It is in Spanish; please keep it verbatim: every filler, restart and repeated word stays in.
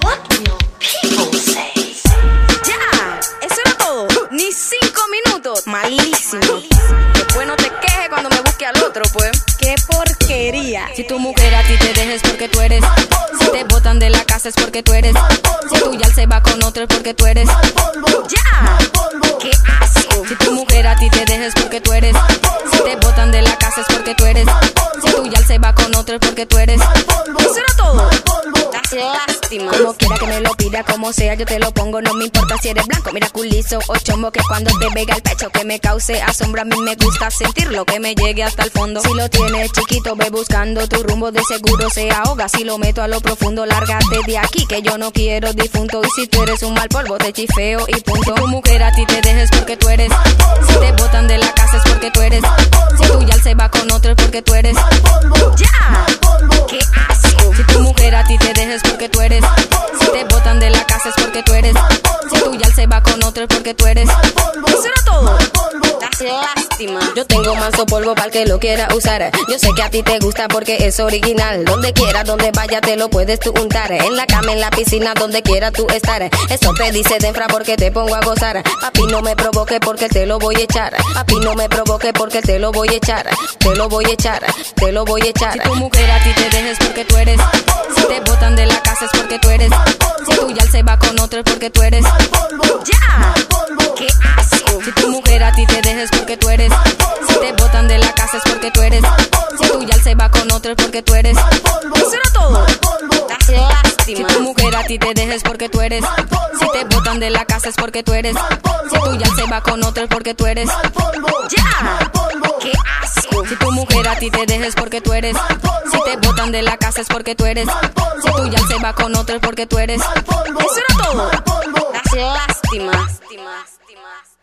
What will people say? Ya, eso era todo. Ni cinco minutos. Malísimo. Después no te quejes cuando me busque al otro, pues. Qué porquería. Si tu mujer a ti te dejes porque tú eres. Si te botan de la casa es porque tú eres. Si tu yal se va con otro es porque tú eres. Ya, qué asco. Si tu mujer a ti te dejes porque tú eres. Si te botan de la casa es porque tú eres. Si tu yal se va con otro es porque tú eres. Eso era todo. Lástima. Como quiera que me lo pida, como sea yo te lo pongo. No me importa si eres blanco, mira culizo o chombo. Que cuando te pega el pecho que me cause asombro. A mí me gusta sentirlo, que me llegue hasta el fondo. Si lo tienes chiquito, ve buscando tu rumbo. De seguro se ahoga si lo meto a lo profundo. Lárgate de aquí que yo no quiero difunto. Y si tú eres un mal polvo te chifeo y punto. Si tu mujer a ti te dejes porque tú eres. Si te botan de la casa es porque tú eres. Si tu yal se va con otro es porque tú eres. Ya, qué asco. Si tu mujer a ti te dejes porque tú eres. Si te botan de la casa es porque tú eres. Si tu yal se va con otro es porque tú eres. Eso era todo. Lástima. Yo tengo manso polvo para el que lo quiera usar. Yo sé que a ti te gusta porque es original. Donde quiera, donde vaya te lo puedes tú untar. En la cama, en la piscina, donde quiera tú estar. Eso te dice Denfra porque te pongo a gozar. Papi no me provoque porque te lo voy a echar. Papi no me provoque porque te lo voy a echar. Te lo voy a echar, te lo voy a echar. Si tu mujer a ti te dejes porque tú eres. Si te botan de la casa es porque tú eres. Si tu yal se va con otro es porque tú eres. Ya, qué asco. Si tu mujer a ti te dejes porque tú eres. Si te botan de la casa es porque tú eres. Si tu yal se va con otro es porque tú eres. Eso era todo. Lástima. Si tu mujer a ti te dejes porque tú eres. Si te botan de la casa es porque tú eres. Si tu yal se va con otro es porque tú eres. Ya, qué asco. Si tu mujer a ti te dejes porque tú eres. Si te botan de la casa es porque tú eres. Si tu yal se va con otro es porque tú eres. Eso era todo. Lástima.